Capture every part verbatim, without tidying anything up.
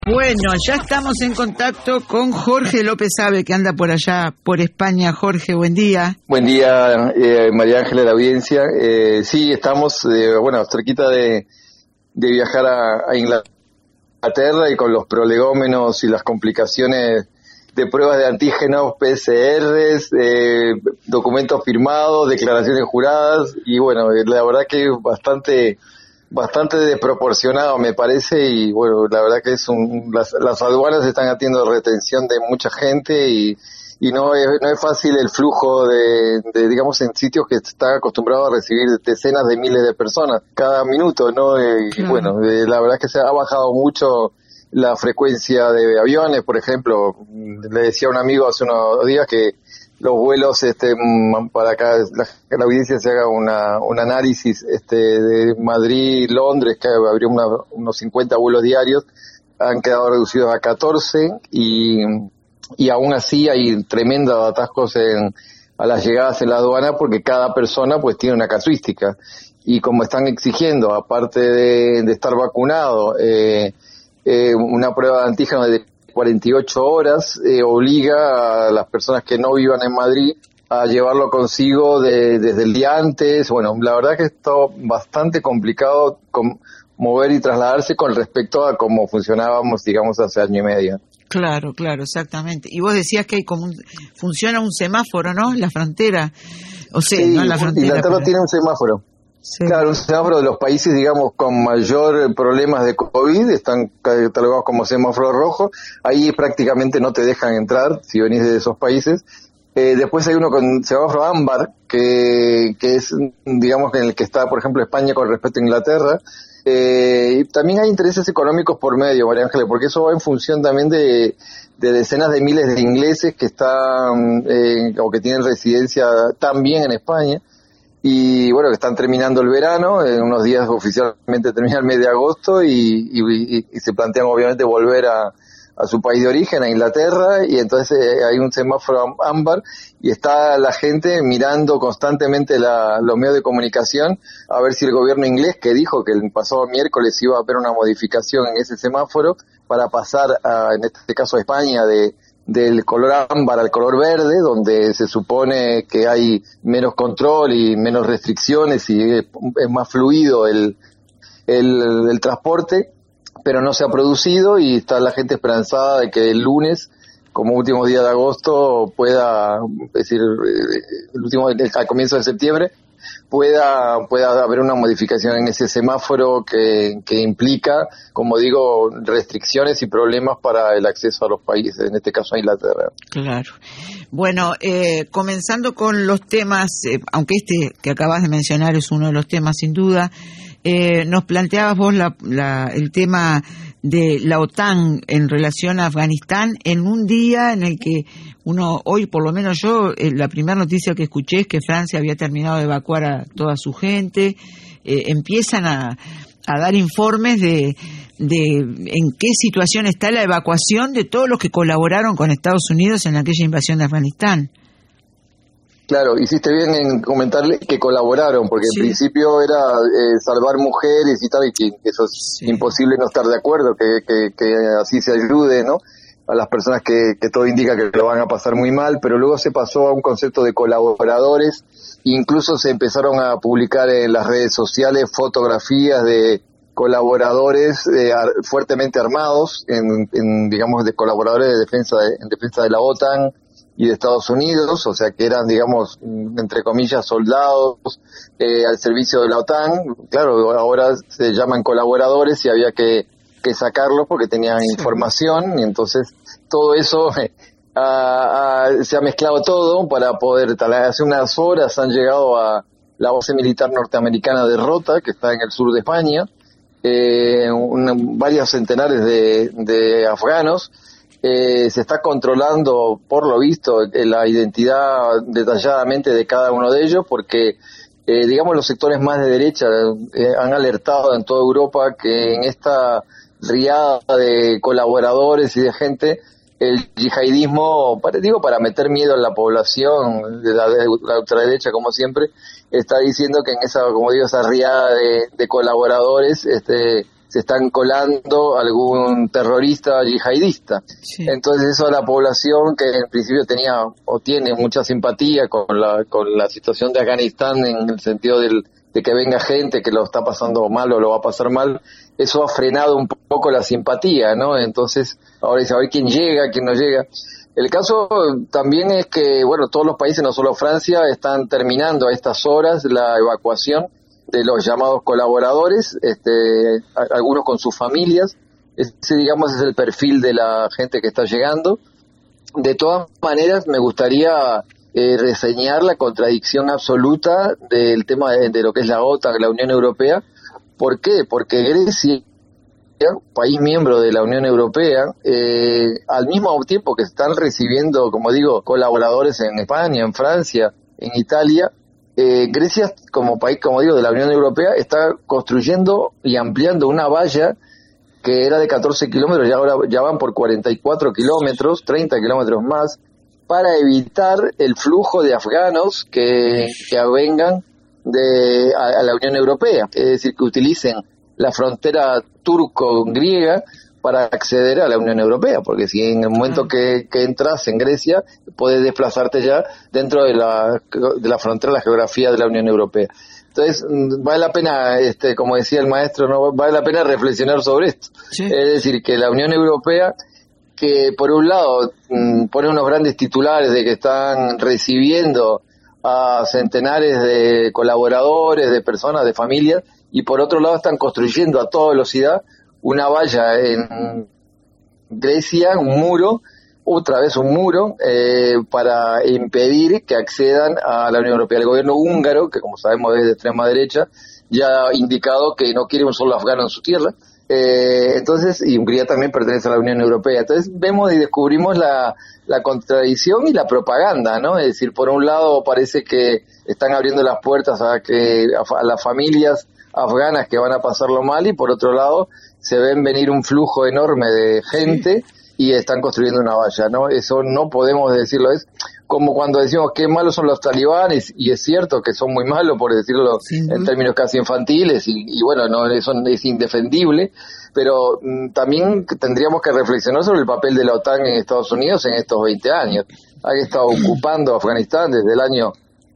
Bueno, ya estamos en contacto con Jorge López Abe, que anda por allá, por España. Jorge, buen día. Buen día, eh, María Ángela de la audiencia. Eh, sí, estamos, eh, bueno, cerquita de, de viajar a, a Inglaterra y con los prolegómenos y las complicaciones de pruebas de antígenos, P C Rs, eh, documentos firmados, declaraciones juradas y bueno, la verdad que bastante... bastante desproporcionado me parece y bueno, la verdad que es un, las, las aduanas están haciendo retención de mucha gente y, y no es, no es fácil el flujo de, de, digamos, en sitios que está acostumbrado a recibir decenas de miles de personas cada minuto, ¿no? Eh, claro. Y bueno, eh, la verdad es que se ha bajado mucho la frecuencia de aviones, por ejemplo, le decía a un amigo hace unos días que los vuelos, este, para acá la, la audiencia se haga una, un análisis, este, de Madrid, Londres, que habría una, unos cincuenta vuelos diarios, han quedado reducidos a catorce y, y aún así hay tremendos atascos en, a las llegadas en la aduana porque cada persona pues tiene una casuística y como están exigiendo, aparte de, de estar vacunado, eh, eh, una prueba de antígeno de cuarenta y ocho horas, eh, obliga a las personas que no vivan en Madrid a llevarlo consigo de, desde el día antes. Bueno, la verdad que está bastante complicado con, mover y trasladarse con respecto a cómo funcionábamos, digamos, hace año y medio. Claro, claro, exactamente. Y vos decías que hay como un, funciona un semáforo, ¿no? En la frontera. O sea, sí, no en la frontera. Inglaterra pero... tiene un semáforo. Sí. Claro, un semáforo de los países, digamos, con mayor problemas de COVID, están catalogados como semáforo rojo, ahí prácticamente no te dejan entrar si venís de esos países. Eh, después hay uno con semáforo ámbar, que, que es, digamos, en el que está, por ejemplo, España con respecto a Inglaterra. Eh, y también hay intereses económicos por medio, María Ángeles, porque eso va en función también de, de decenas de miles de ingleses que están, eh, o que tienen residencia también en España. Y bueno, que están terminando el verano, en unos días oficialmente termina el mes de agosto y, y, y se plantean obviamente volver a, a su país de origen, a Inglaterra, y entonces eh, hay un semáforo ámbar y está la gente mirando constantemente la, los medios de comunicación a ver si el gobierno inglés, que dijo que el pasado miércoles iba a haber una modificación en ese semáforo para pasar a, en este caso a España, de del color ámbar al color verde, donde se supone que hay menos control y menos restricciones y es, es más fluido el, el, el transporte, pero no se ha producido y está la gente esperanzada de que el lunes, como último día de agosto, pueda, es decir, el último, al comienzo de septiembre, pueda pueda haber una modificación en ese semáforo que, que implica, como digo, restricciones y problemas para el acceso a los países, en este caso a Inglaterra. Claro. Bueno, eh, comenzando con los temas, eh, aunque este que acabas de mencionar es uno de los temas sin duda, eh, nos planteabas vos la, la, el tema de la OTAN en relación a Afganistán en un día en el que uno, hoy por lo menos yo, eh, la primera noticia que escuché es que Francia había terminado de evacuar a toda su gente, eh, empiezan a, a dar informes de, de en qué situación está la evacuación de todos los que colaboraron con Estados Unidos en aquella invasión de Afganistán. Claro, hiciste bien en comentarle que colaboraron, porque sí. En principio era eh, salvar mujeres y tal, y que, que eso es sí. Imposible no estar de acuerdo, que, que, que así se ayude, ¿no?, a las personas que, que todo indica que lo van a pasar muy mal, pero luego se pasó a un concepto de colaboradores, incluso se empezaron a publicar en las redes sociales fotografías de colaboradores eh, ar, fuertemente armados, en, en digamos de colaboradores de defensa de, en defensa de la OTAN y de Estados Unidos, o sea que eran, digamos, entre comillas, soldados eh, al servicio de la OTAN. Claro, ahora se llaman colaboradores y había que, que sacarlos porque tenían sí. información, y entonces todo eso eh, a, a, se ha mezclado todo para poder, hace unas horas han llegado a la base militar norteamericana de Rota, que está en el sur de España, eh, un, varios centenares de, de afganos. Eh, se está controlando, por lo visto, eh, la identidad detalladamente de cada uno de ellos, porque, eh, digamos, los sectores más de derecha eh, han alertado en toda Europa que en esta riada de colaboradores y de gente, el yihadismo, para, digo, para meter miedo en la población, de la, de la ultraderecha, como siempre, está diciendo que en esa, como digo, esa riada de, de colaboradores, este se están colando algún terrorista yihadista. Sí. Entonces eso a la población, que en principio tenía o tiene mucha simpatía con la con la situación de Afganistán, en el sentido del, de que venga gente que lo está pasando mal o lo va a pasar mal, eso ha frenado un poco la simpatía, ¿no? Entonces ahora dice, a ver quién llega, quién no llega. El caso también es que, bueno, todos los países, no solo Francia, están terminando a estas horas la evacuación de los llamados colaboradores, este, algunos con sus familias. Ese, digamos, es el perfil de la gente que está llegando. De todas maneras, me gustaría eh, reseñar la contradicción absoluta del tema de, de lo que es la OTAN, la Unión Europea. ¿Por qué? Porque Grecia, país miembro de la Unión Europea, eh, al mismo tiempo que están recibiendo, como digo, colaboradores en España, en Francia, en Italia, Eh, Grecia, como país, como digo, de la Unión Europea, está construyendo y ampliando una valla que era de catorce kilómetros, y ahora ya van por cuarenta y cuatro kilómetros, treinta kilómetros más, para evitar el flujo de afganos que, que vengan de, a, a la Unión Europea, es decir, que utilicen la frontera turco-griega para acceder a la Unión Europea, porque si en el momento que, que entras en Grecia, puedes desplazarte ya dentro de la, de la frontera, la geografía de la Unión Europea. Entonces, vale la pena, este, como decía el maestro, no vale la pena reflexionar sobre esto. Sí. Es decir, que la Unión Europea, que por un lado pone unos grandes titulares de que están recibiendo a centenares de colaboradores, de personas, de familias, y por otro lado están construyendo a toda velocidad una valla en Grecia, un muro, otra vez un muro, eh, para impedir que accedan a la Unión Europea. El gobierno húngaro, que como sabemos es de extrema derecha, ya ha indicado que no quiere un solo afgano en su tierra. Eh, entonces, y Hungría también pertenece a la Unión Europea. Entonces vemos y descubrimos la, la contradicción y la propaganda, ¿no? Es decir, por un lado parece que están abriendo las puertas a que a, a las familias afganas que van a pasarlo mal, y por otro lado se ven venir un flujo enorme de gente, sí, y están construyendo una valla, ¿no? Eso no podemos decirlo, es como cuando decimos qué malos son los talibanes, y es cierto que son muy malos, por decirlo, sí, en términos casi infantiles, y, y bueno, no, eso es indefendible, pero mm, también tendríamos que reflexionar sobre el papel de la OTAN en Estados Unidos en estos veinte años. Ha estado ocupando Afganistán desde el año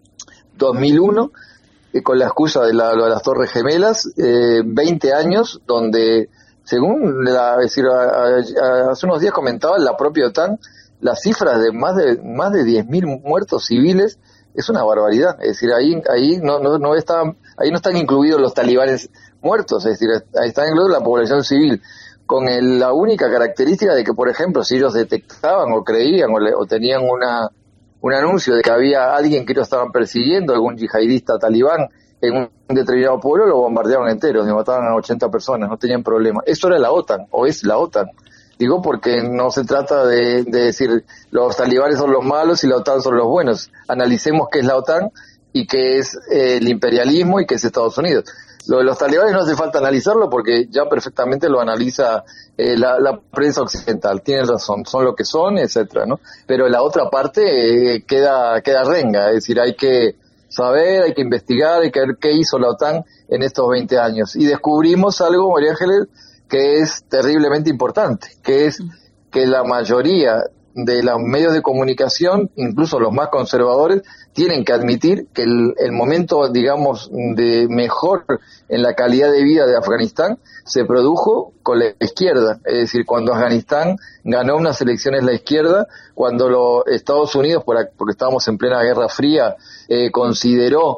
dos mil uno, con la excusa de, la, de las Torres Gemelas, eh, veinte años donde, según la, es decir, a, a, hace unos días comentaba la propia OTAN, las cifras de más de más de diez mil muertos civiles es una barbaridad. Es decir, ahí ahí no no no están ahí no están incluidos los talibanes muertos, es decir, ahí está incluida la población civil, con el, la única característica de que, por ejemplo, si ellos detectaban o creían o, le, o tenían una un anuncio de que había alguien que ellos estaban persiguiendo, algún yihadista talibán, en un determinado pueblo, lo bombardeaban enteros, y mataban a ochenta personas, no tenían problema. Eso era la OTAN, o es la OTAN. Digo porque no se trata de, de decir los talibanes son los malos y la OTAN son los buenos. Analicemos qué es la OTAN y qué es eh, el imperialismo y qué es Estados Unidos. Lo de los talibanes no hace falta analizarlo porque ya perfectamente lo analiza eh, la, la prensa occidental. Tienen razón, son lo que son, etcétera, ¿no? Pero la otra parte eh, queda queda renga, es decir, hay que saber, hay que investigar, hay que ver qué hizo la OTAN en estos veinte años. Y descubrimos algo, María Ángeles, que es terriblemente importante, que es que la mayoría de los medios de comunicación, incluso los más conservadores, tienen que admitir que el, el momento, digamos, de mejor en la calidad de vida de Afganistán se produjo con la izquierda. Es decir, cuando Afganistán ganó unas elecciones la izquierda, cuando los Estados Unidos, por, porque estábamos en plena Guerra Fría, eh, consideró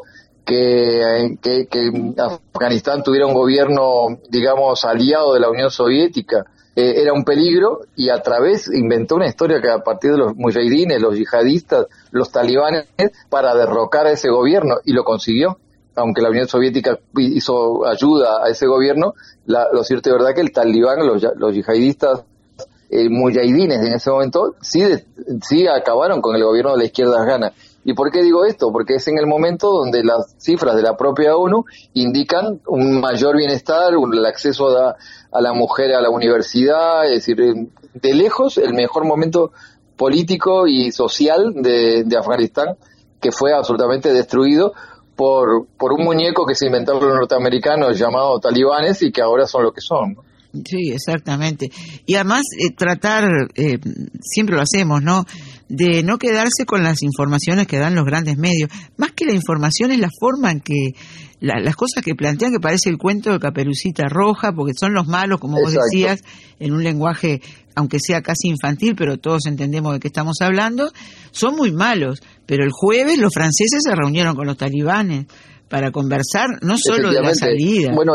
que, que, que Afganistán tuviera un gobierno, digamos, aliado de la Unión Soviética, eh, era un peligro, y a través inventó una historia que a partir de los mujahidines, los yihadistas, los talibanes, para derrocar a ese gobierno, y lo consiguió. Aunque la Unión Soviética hizo ayuda a ese gobierno, la, lo cierto y verdad que el talibán, los, los yihadistas, eh, mujahidines en ese momento, sí, de, sí acabaron con el gobierno de la izquierda afgana. ¿Y por qué digo esto? Porque es en el momento donde las cifras de la propia ONU indican un mayor bienestar, un, el acceso a, a la mujer a la universidad, es decir, de lejos el mejor momento político y social de, de Afganistán, que fue absolutamente destruido por, por un muñeco que se inventaron los norteamericanos llamado talibanes y que ahora son lo que son, ¿no? Sí, exactamente. Y además eh, tratar, eh, siempre lo hacemos, ¿no?, de no quedarse con las informaciones que dan los grandes medios. Más que la información es la forma en que, la, las cosas que plantean, que parece el cuento de Caperucita Roja, porque son los malos, como vos Exacto. decías, en un lenguaje, aunque sea casi infantil, pero todos entendemos de qué estamos hablando, son muy malos. Pero el jueves los franceses se reunieron con los talibanes para conversar no solo de la salida. Bueno,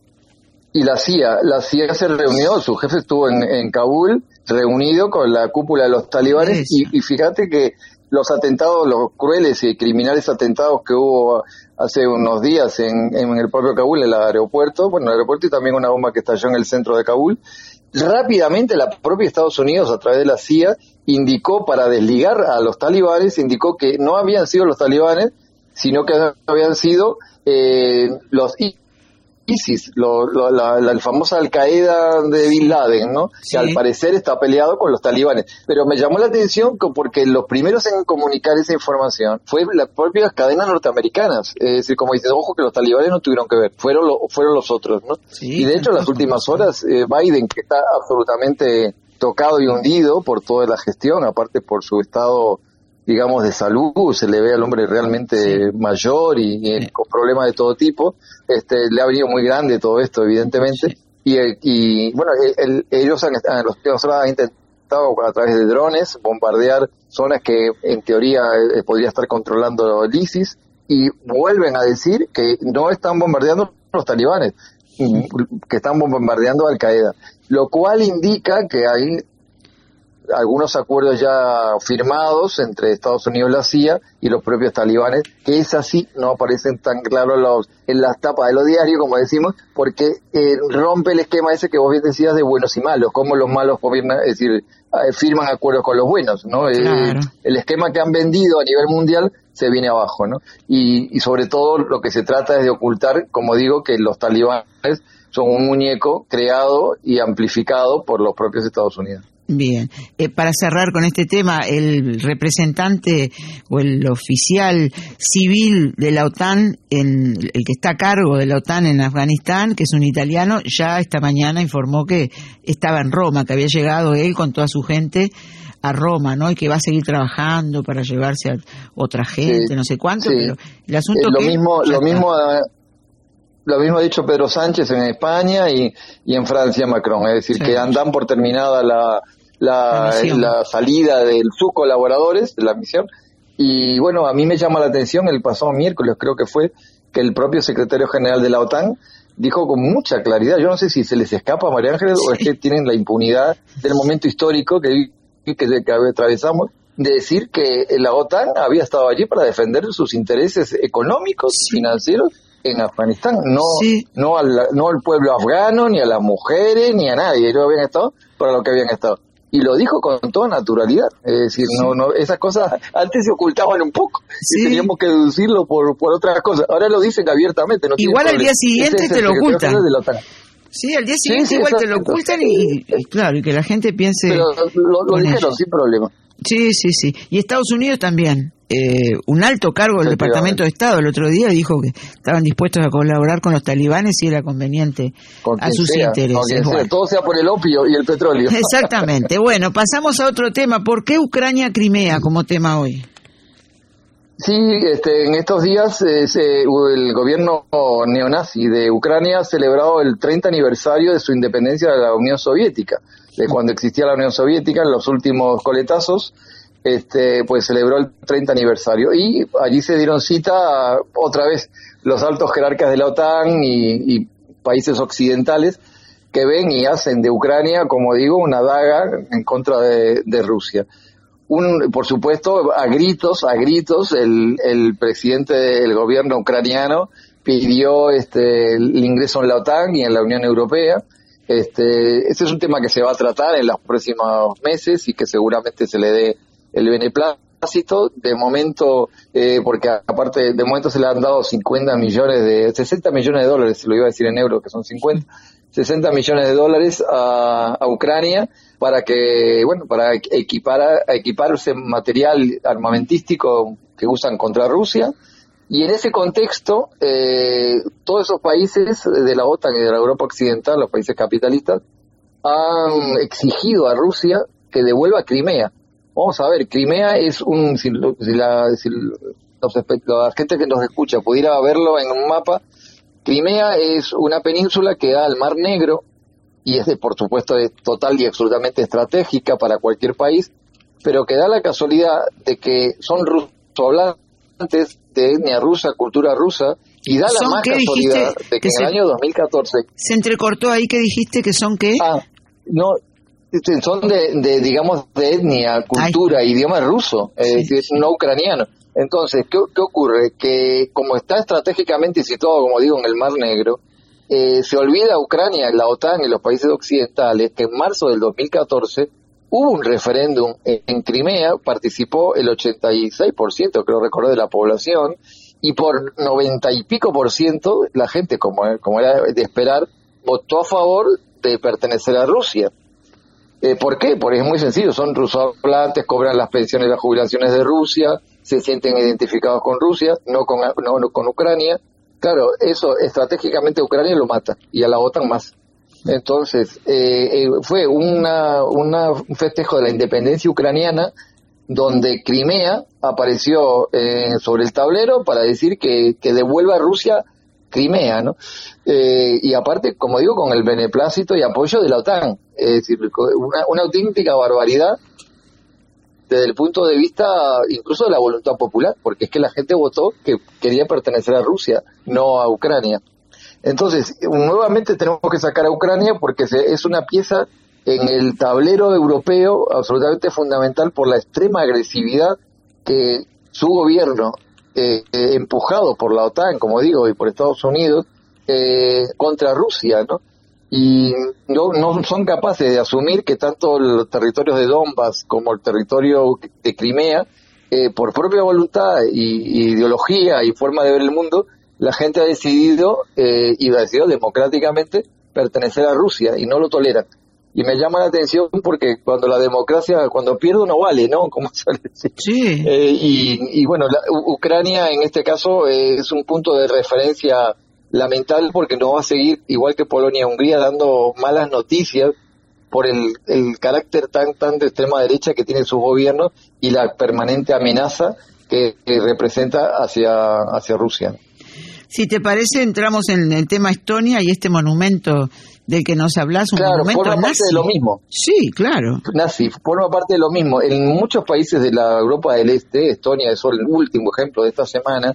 y la C I A, la C I A se reunió, su jefe estuvo en, en Kabul, reunido con la cúpula de los talibanes, y, y fíjate que los atentados, los crueles y criminales atentados que hubo hace unos días en, en el propio Kabul, en el aeropuerto, bueno, el aeropuerto y también una bomba que estalló en el centro de Kabul, rápidamente la propia Estados Unidos, a través de la C I A, indicó, para desligar a los talibanes, indicó que no habían sido los talibanes, sino que habían sido eh, los ISIS, lo, lo, la, la famosa Al-Qaeda de Bin Laden, ¿no? Sí. Que al parecer está peleado con los talibanes. Pero me llamó la atención porque los primeros en comunicar esa información fue las propias cadenas norteamericanas. Es decir, como dice, ojo que los talibanes no tuvieron que ver, fueron, lo, fueron los otros, ¿no? Sí, y de hecho, en las últimas horas, eh, Biden, que está absolutamente tocado y hundido por toda la gestión, aparte por su estado, digamos, de salud, se le ve al hombre realmente sí. mayor y, y sí. con problemas de todo tipo. Este, le ha venido muy grande todo esto, evidentemente, sí. y, y bueno, el, ellos han, los han intentado a través de drones bombardear zonas que en teoría eh, podría estar controlando el ISIS, y vuelven a decir que no están bombardeando los talibanes, sí. que están bombardeando Al Qaeda, lo cual indica que hay algunos acuerdos ya firmados entre Estados Unidos y la C I A y los propios talibanes, que es así, no aparecen tan claros los, en las tapas de los diarios, como decimos, porque eh, rompe el esquema ese que vos bien decías de buenos y malos, como los malos gobiernan, es decir, eh, firman acuerdos con los buenos, ¿no? Claro. Eh, el esquema que han vendido a nivel mundial se viene abajo, ¿no? Y, y sobre todo lo que se trata es de ocultar, como digo, que los talibanes son un muñeco creado y amplificado por los propios Estados Unidos. Bien, eh, para cerrar con este tema, el representante o el oficial civil de la OTAN, en, el que está a cargo de la OTAN en Afganistán, que es un italiano, ya esta mañana informó que estaba en Roma, que había llegado él con toda su gente a Roma, ¿no? Y que va a seguir trabajando para llevarse a otra gente, sí, no sé cuánto, sí. Pero el asunto eh, lo que mismo, lo mismo. Lo mismo ha dicho Pedro Sánchez en España y, y en Francia Macron, es decir, sí. que andan por terminada la La, la salida de sus colaboradores de la misión. Y bueno, a mí me llama la atención el pasado miércoles, creo que fue, que el propio secretario general de la OTAN dijo con mucha claridad, yo no sé si se les escapa a María Ángeles, sí. o es que tienen la impunidad del momento histórico que, que, que atravesamos, de decir que la OTAN había estado allí para defender sus intereses económicos, sí. financieros en Afganistán, no sí. no, al, no al pueblo afgano, ni a las mujeres, ni a nadie. Ellos habían estado para lo que habían estado. Y lo dijo con toda naturalidad, es decir, sí. no, no, esas cosas antes se ocultaban un poco, sí. y teníamos que deducirlo por, por otras cosas, ahora lo dicen abiertamente. No igual al día siguiente es te lo ocultan. Sí, al día siguiente sí, sí, igual exacto. te lo ocultan y, y claro, y que la gente piense... Pero lo, lo dijeron ellos. Sin problema. Sí, sí, sí. Y Estados Unidos también. Eh, un alto cargo del Departamento de Estado el otro día dijo que estaban dispuestos a colaborar con los talibanes si era conveniente a sus sea, intereses. Bueno. Sea, todo sea por el opio y el petróleo. Exactamente. Bueno, pasamos a otro tema. ¿Por qué Ucrania-Crimea como tema hoy? Sí, este, en estos días eh, se, el gobierno neonazi de Ucrania ha celebrado el treinta aniversario de su independencia de la Unión Soviética, de cuando existía la Unión Soviética, en los últimos coletazos. Este, pues celebró el treinta aniversario y allí se dieron cita a, otra vez los altos jerarcas de la OTAN y, y países occidentales que ven y hacen de Ucrania, como digo, una daga en contra de, de Rusia. Un, por supuesto, a gritos, a gritos, el, el presidente del gobierno ucraniano pidió este, el ingreso en la OTAN y en la Unión Europea. Este, este es un tema que se va a tratar en los próximos meses y que seguramente se le dé el beneplácito. De momento, eh, porque aparte de momento se le han dado cincuenta millones de, sesenta millones de dólares, se lo iba a decir en euros que son cincuenta, sesenta millones de dólares a, a Ucrania para que, bueno, para equipar, equiparse material armamentístico que usan contra Rusia. Y en ese contexto, eh, todos esos países de la OTAN y de la Europa Occidental, los países capitalistas, han exigido a Rusia que devuelva Crimea. Vamos a ver, Crimea es un... Si, si, la, si los, la gente que nos escucha pudiera verlo en un mapa, Crimea es una península que da al Mar Negro, y es, de, por supuesto, de total y absolutamente estratégica para cualquier país, pero que da la casualidad de que son rusohablantes de etnia rusa, cultura rusa, y da la más casualidad de que, que en se, el año dos mil catorce... Se entrecortó ahí que dijiste que son qué. Ah, no, son de, de digamos, de etnia, cultura, Ay. idioma ruso, sí, eh, sí. no ucraniano. Entonces, ¿qué, ¿qué ocurre? Que como está estratégicamente situado, como digo, en el Mar Negro, eh, se olvida Ucrania, la OTAN y los países occidentales que en marzo del dos mil catorce hubo un referéndum en, en Crimea, participó el ochenta y seis por ciento, creo recordar, de la población, y por noventa y pico por ciento la gente, como, como era de esperar, votó a favor de pertenecer a Rusia. Eh, ¿Por qué? Porque es muy sencillo, son rusohablantes, cobran las pensiones y las jubilaciones de Rusia, se sienten identificados con Rusia, no con, no, no con Ucrania. Claro, eso estratégicamente Ucrania lo mata, y a la OTAN más. Entonces, eh, eh, fue una, una, un festejo de la independencia ucraniana, donde Crimea apareció eh, sobre el tablero para decir que, que devuelva a Rusia Crimea, ¿no? Eh, y aparte, como digo, con el beneplácito y apoyo de la OTAN. Es decir, una, una auténtica barbaridad desde el punto de vista incluso de la voluntad popular, porque es que la gente votó que quería pertenecer a Rusia, no a Ucrania. Entonces, nuevamente tenemos que sacar a Ucrania porque se, es una pieza en el tablero europeo absolutamente fundamental por la extrema agresividad que su gobierno, eh, eh, empujado por la OTAN, como digo, y por Estados Unidos, eh, contra Rusia, ¿no? Y no, no son capaces de asumir que tanto los territorios de Donbass como el territorio de Crimea, eh, por propia voluntad y, y ideología y forma de ver el mundo, la gente ha decidido, eh, y ha decidido democráticamente, pertenecer a Rusia, y no lo toleran. Y me llama la atención porque cuando la democracia, cuando pierdo no vale, ¿no? Como suele decir. Sí. Eh, y, y bueno, la, Ucrania en este caso eh, es un punto de referencia lamentable porque nos va a seguir, igual que Polonia y Hungría, dando malas noticias por el, el carácter tan tan de extrema derecha que tienen sus gobiernos y la permanente amenaza que, que representa hacia, hacia Rusia. Si te parece, entramos en el tema Estonia y este monumento del que nos hablas, un claro, monumento forma nazi. Parte de lo mismo. Sí, claro. Nazi, forma parte de lo mismo. En muchos países de la Europa del Este, Estonia es el último ejemplo de esta semana,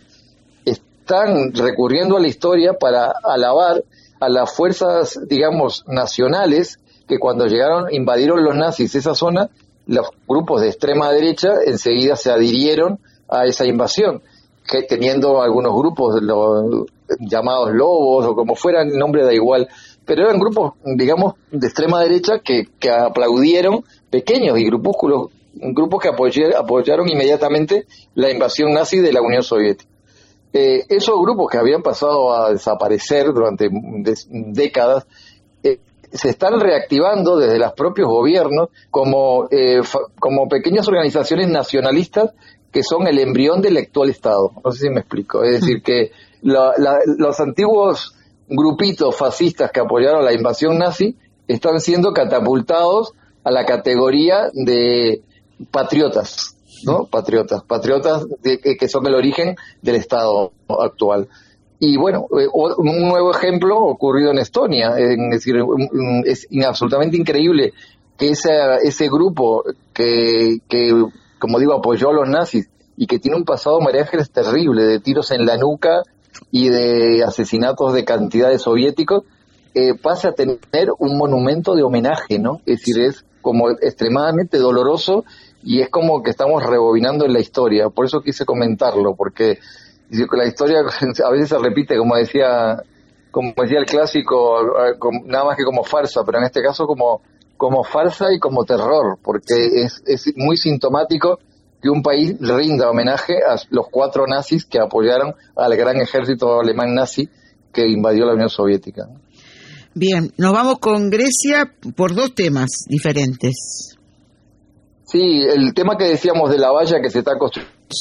están recurriendo a la historia para alabar a las fuerzas, digamos, nacionales, que cuando llegaron, invadieron los nazis esa zona, los grupos de extrema derecha enseguida se adhirieron a esa invasión, que teniendo algunos grupos los llamados lobos o como fueran, el nombre da igual, pero eran grupos, digamos, de extrema derecha que, que aplaudieron, pequeños y grupúsculos, grupos que apoyaron, apoyaron inmediatamente la invasión nazi de la Unión Soviética. Eh, esos grupos que habían pasado a desaparecer durante de, décadas eh, se están reactivando desde los propios gobiernos como, eh, fa, como pequeñas organizaciones nacionalistas que son el embrión del actual Estado. No sé si me explico. Es decir, que la, la, los antiguos grupitos fascistas que apoyaron la invasión nazi están siendo catapultados a la categoría de patriotas, ¿no? Patriotas, patriotas de, que son el origen del Estado actual. Y bueno, un nuevo ejemplo ocurrido en Estonia, es decir, es absolutamente increíble que esa, ese grupo que, que, como digo, apoyó a los nazis y que tiene un pasado, María Ángeles, terrible, de tiros en la nuca y de asesinatos de cantidad de soviéticos, eh, pase a tener un monumento de homenaje, ¿no? Es decir, es como extremadamente doloroso y es como que estamos rebobinando en la historia. Por eso quise comentarlo, porque la historia a veces se repite, como decía como decía el clásico, nada más que como farsa, pero en este caso como, como farsa y como terror, porque es, es muy sintomático que un país rinda homenaje a los cuatro nazis que apoyaron al gran ejército alemán nazi que invadió la Unión Soviética. Bien, nos vamos con Grecia por dos temas diferentes. Sí, el tema que decíamos de la valla que se está construyendo. Sí.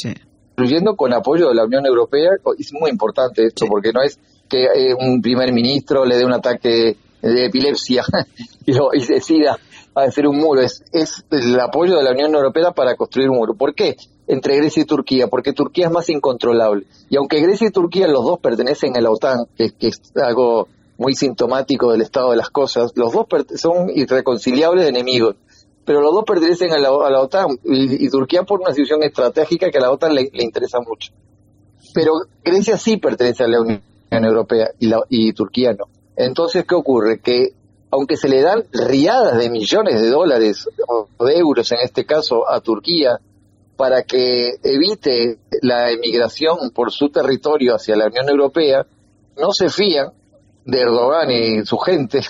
construyendo con apoyo de la Unión Europea. Es muy importante esto, porque no es que eh, un primer ministro le dé un ataque de epilepsia y, lo, y decida hacer un muro. Es, es el apoyo de la Unión Europea para construir un muro. ¿Por qué? Entre Grecia y Turquía, porque Turquía es más incontrolable. Y aunque Grecia y Turquía los dos pertenecen a la OTAN, que, que es algo muy sintomático del estado de las cosas, los dos son irreconciliables enemigos, pero los dos pertenecen a la, a la OTAN, y, y Turquía por una situación estratégica que a la OTAN le, le interesa mucho. Pero Grecia sí pertenece a la Unión Europea y, la, y Turquía no. Entonces, ¿qué ocurre? Que aunque se le dan riadas de millones de dólares o de euros, en este caso, a Turquía, para que evite la emigración por su territorio hacia la Unión Europea, no se fían de Erdogan y su gente,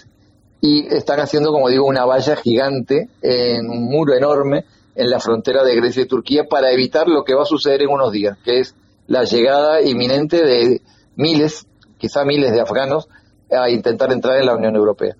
y están haciendo, como digo, una valla gigante, en un muro enorme, en la frontera de Grecia y Turquía, para evitar lo que va a suceder en unos días, que es la llegada inminente de miles, quizá miles de afganos, a intentar entrar en la Unión Europea.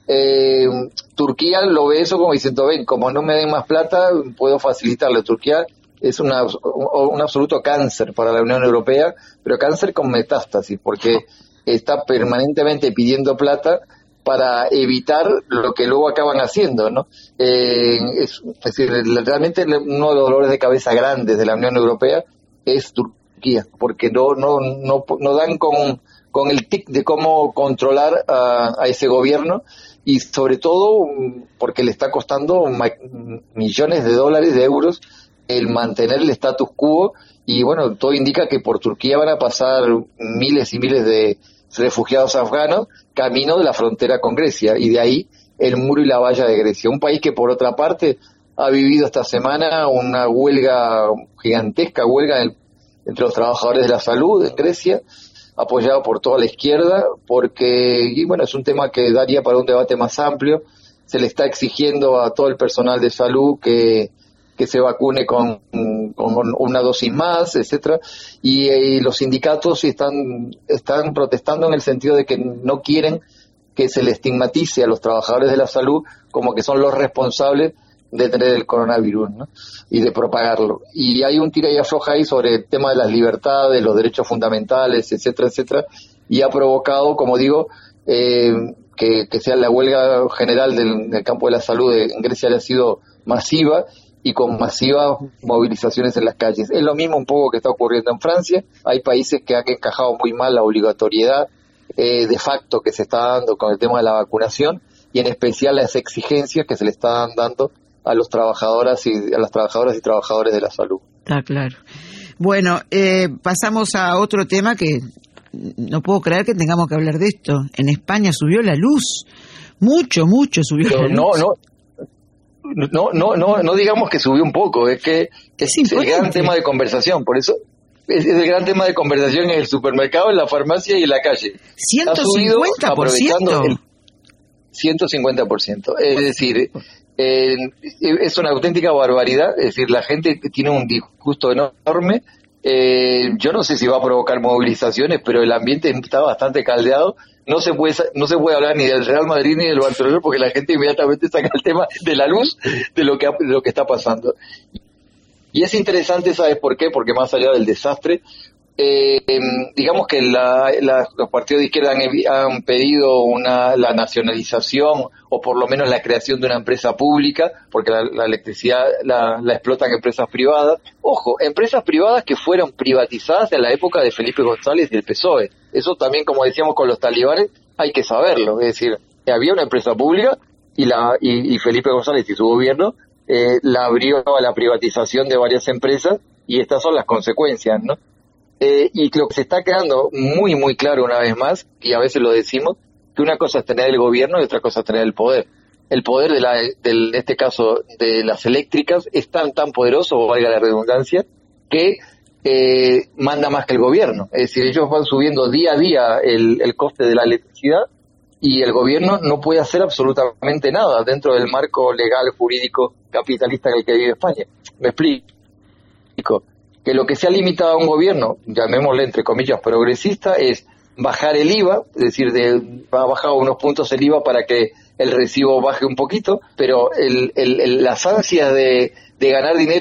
Eh, Turquía lo ve eso como diciendo, ven, como no me den más plata, puedo facilitarle. Turquía es una, un absoluto cáncer para la Unión Europea, pero cáncer con metástasis, porque está permanentemente pidiendo plata para evitar lo que luego acaban haciendo, ¿no? Eh, es, es decir, realmente uno de los dolores de cabeza grandes de la Unión Europea es Turquía, porque no no no, no dan con, con el tic de cómo controlar a, a ese gobierno, y sobre todo porque le está costando ma- millones de dólares, de euros, el mantener el status quo, y bueno, todo indica que por Turquía van a pasar miles y miles de refugiados afganos camino de la frontera con Grecia, y de ahí el muro y la valla de Grecia. Un país que, por otra parte, ha vivido esta semana una huelga, gigantesca huelga en, entre los trabajadores de la salud en Grecia, apoyado por toda la izquierda, porque, y bueno, es un tema que daría para un debate más amplio. Se le está exigiendo a todo el personal de salud que que se vacune con, con una dosis más, etcétera, y, y los sindicatos están están protestando en el sentido de que no quieren que se le estigmatice a los trabajadores de la salud como que son los responsables de tener el coronavirus, ¿no? Y de propagarlo. Y hay un tira y afloja ahí sobre el tema de las libertades, los derechos fundamentales, etcétera, etcétera, y ha provocado, como digo, eh, que, que sea la huelga general del, del campo de la salud de, en Grecia haya sido masiva, y con masivas movilizaciones en las calles. Es lo mismo un poco que está ocurriendo en Francia. Hay países que han encajado muy mal la obligatoriedad eh, de facto que se está dando con el tema de la vacunación, y en especial las exigencias que se le están dando a los trabajadoras y a las trabajadoras y trabajadores de la salud. Está claro. Bueno, eh, pasamos a otro tema que no puedo creer que tengamos que hablar de esto. En España subió la luz, mucho, mucho subió Pero la luz. No, no. No, no, no, no digamos que subió un poco, es que es, es el gran tema de conversación, por eso es, es el gran tema de conversación en el supermercado, en la farmacia y en la calle. ciento cincuenta por ciento. El ciento cincuenta por ciento. Es decir, eh, es una auténtica barbaridad, es decir, la gente tiene un disgusto enorme. Eh, yo no sé si va a provocar movilizaciones, pero el ambiente está bastante caldeado. No se puede no se puede hablar ni del Real Madrid ni del Barcelona, porque la gente inmediatamente saca el tema de la luz, de lo que de lo que está pasando. Y es interesante, ¿sabes por qué? Porque más allá del desastre, eh, digamos que la, la, los partidos de izquierda han, han pedido una la nacionalización, o por lo menos la creación de una empresa pública, porque la, la electricidad la, la explotan empresas privadas. Ojo, empresas privadas que fueron privatizadas en la época de Felipe González y el P S O E. Eso también, como decíamos con los talibanes, hay que saberlo. Es decir, había una empresa pública y, la, y, y Felipe González y su gobierno eh, la abrió a la privatización de varias empresas, y estas son las consecuencias, ¿no? Eh, y lo que se está quedando muy, muy claro una vez más, y a veces lo decimos, que una cosa es tener el gobierno y otra cosa es tener el poder. El poder de la, del, en este caso de las eléctricas es tan, tan poderoso, valga la redundancia, que eh, manda más que el gobierno. Es decir, ellos van subiendo día a día el, el coste de la electricidad, y el gobierno no puede hacer absolutamente nada dentro del marco legal, jurídico, capitalista en el que vive España. Me explico. Que lo que se ha limitado a un gobierno, llamémosle entre comillas progresista, es bajar el I V A, es decir, de, ha bajado unos puntos el I V A para que el recibo baje un poquito, pero el, el, el, las ansias de, de ganar dinero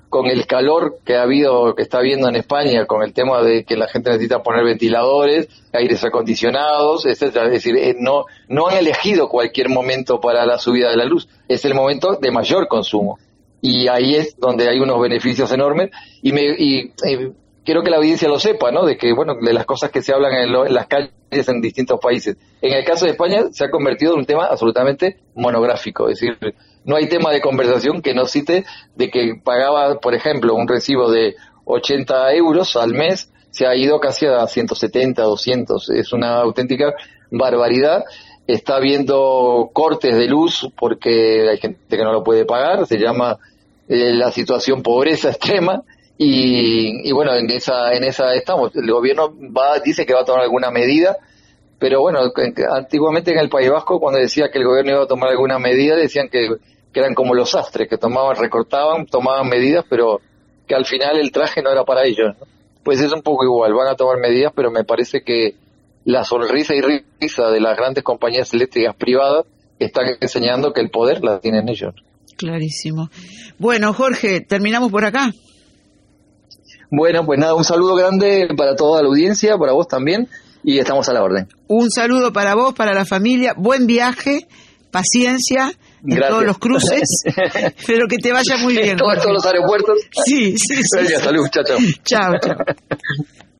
con el calor que ha habido, que está habiendo en España, con el tema de que la gente necesita poner ventiladores, aires acondicionados, etcétera. Es decir, eh, no, no han elegido cualquier momento para la subida de la luz. Es el momento de mayor consumo. Y ahí es donde hay unos beneficios enormes. Y, me, y eh, quiero que la audiencia lo sepa, ¿no? De que, bueno, de las cosas que se hablan en, lo, en las calles en distintos países. En el caso de España se ha convertido en un tema absolutamente monográfico. Es decir, no hay tema de conversación que no cite de que pagaba, por ejemplo, un recibo de ochenta euros al mes, se ha ido casi a ciento setenta, doscientos. Es una auténtica barbaridad. Está habiendo cortes de luz porque hay gente que no lo puede pagar. Se llama eh, la situación pobreza extrema. Y, y bueno, en esa en esa estamos. El gobierno va dice que va a tomar alguna medida, pero bueno, antiguamente en el País Vasco, cuando decía que el gobierno iba a tomar alguna medida, decían que, que eran como los sastres, que tomaban, recortaban, tomaban medidas, pero que al final el traje no era para ellos, ¿no? Pues es un poco igual, van a tomar medidas, pero me parece que la sonrisa y risa de las grandes compañías eléctricas privadas están enseñando que el poder la tienen ellos. Clarísimo. Bueno, Jorge, terminamos por acá. Bueno, pues nada, un saludo grande para toda la audiencia, para vos también, y estamos a la orden. Un saludo para vos, para la familia, buen viaje, paciencia en Gracias. Todos los cruces, pero que te vaya muy bien. Todos, todos los aeropuertos. Sí, sí, sí. Venga, sí. Salud, chao, chao. Chao, chao.